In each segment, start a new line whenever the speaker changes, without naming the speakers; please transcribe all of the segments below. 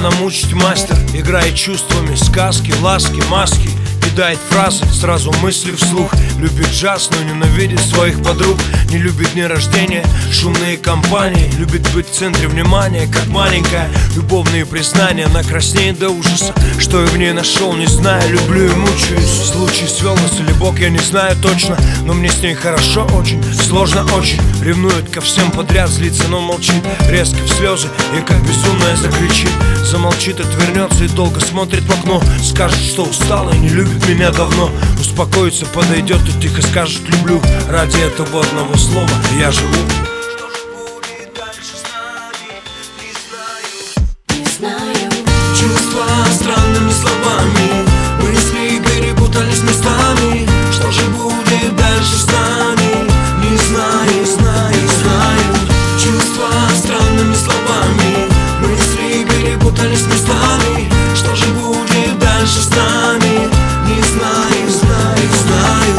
Она мучить мастер, играет чувствами, сказки, ласки, маски. Кидает фразы, сразу мысли вслух. Любит джаз, но ненавидит своих подруг. Не любит дни рождения, шумные компании. Любит быть в центре внимания, как маленькая. Любовные признания, она краснеет до ужаса. Что я в ней нашел, не знаю, люблю и мучаюсь. Случай свел нас или Бог, я не знаю точно. Но мне с ней хорошо очень, сложно очень. Ревнует ко всем подряд, злится, но молчит. Резко в слезы и как безумная закричит. Замолчит, отвернется и долго смотрит в окно. Скажет, что устала и не любит меня давно. Успокоится, подойдет и тихо скажет люблю. Ради этого одного слова я живу.
Что же будет дальше с нами, не знаю. Чувства странными словами, мысли перепутались местами. Что же будет дальше с нами, не знаю, знаю, знаю. Чувства странными словами, мысли перепутались местами. Что же будет дальше с нами, не знаю, знаю, знаю.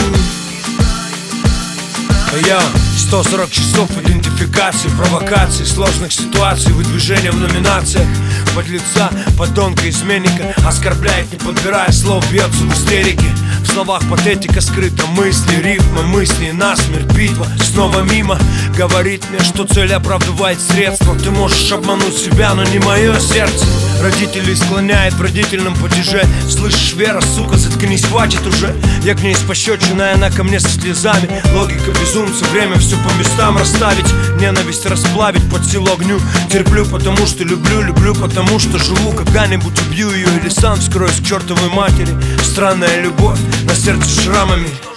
Я 140 часов идентификации, провокаций, сложных ситуаций, выдвижения в номинациях. Подлеца, подонка, изменника оскорбляет, не подбирая слов, бьется в истерике. В словах патетика скрыта, мысли, рифмы, мысли, насмерть, битва снова мимо. Говорит мне, что цель оправдывает средства. Ты можешь обмануть себя, но не мое сердце. Родителей склоняет в родительном падеже. Слышишь, Вера, сука, заткнись, хватит уже. Я к ней с пощечиной, она ко мне со слезами. Логика безумца, время все по местам расставить. Ненависть расплавить под силу огню. Терплю, потому что люблю, люблю, потому что живу. Когда-нибудь убью ее или сам вскроюсь к чертовой матери. Странная любовь на сердце шрамами.